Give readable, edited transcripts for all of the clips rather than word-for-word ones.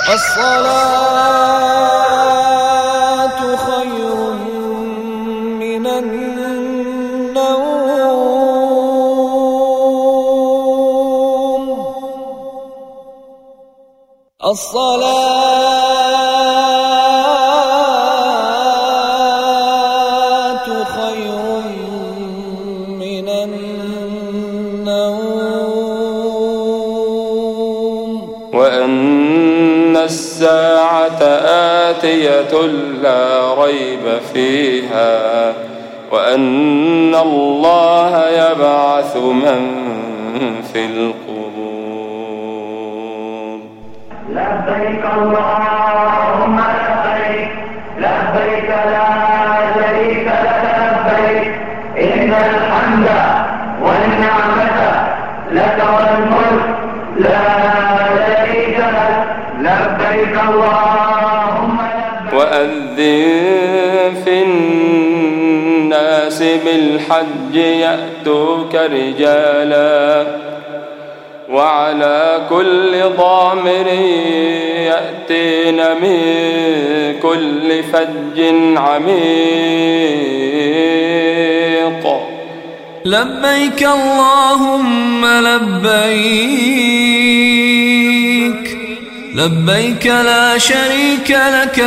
الصلاة خير من النوم. الصلاة خير من النوم. وأن الساعة آتية لا ريب فيها وأن الله يبعث من في القبور. لبيك اللهم لبيك لبيك لا شريك لك لبيك إن الحمد والنعمة لك والملك لا شريك لك لبيك اللهم لبيك. وأذن في الناس بالحج يأتوك رجالا وعلى كل ضامر يأتين من كل فج عميق. لبيك اللهم لبيك لبيك لا شريك لك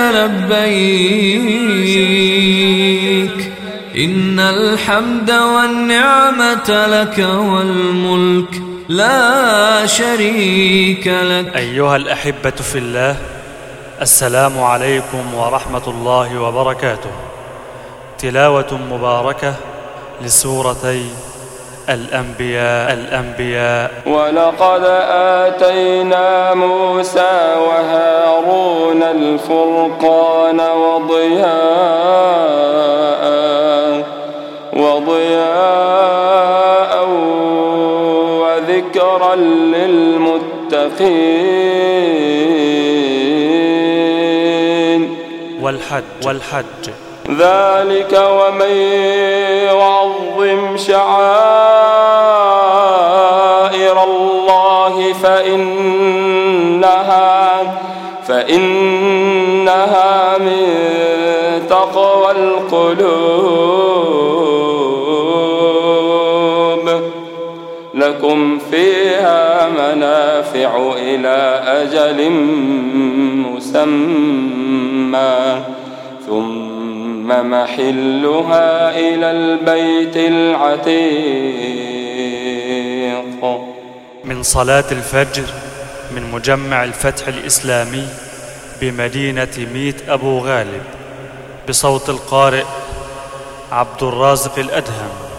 لبيك إن الحمد والنعمة لك والملك لا شريك لك. أيها الأحبة في الله، السلام عليكم ورحمة الله وبركاته. تلاوة مباركة لسورتي الأنبياء. ولقد آتينا موسى وهارون الفرقان وضياء وذكرا للمتقين. والحج ذلك ومن يعظم شعائر الله فإنها من تقوى القلوب. لكم فيها منافع إلى أجل مسمى ثم محلها إلى البيت العتيق. من صلاة الفجر من مجمع الفتح الإسلامي بمدينة ميت أبو غالب، بصوت القارئ عبد الرازق الأدهم.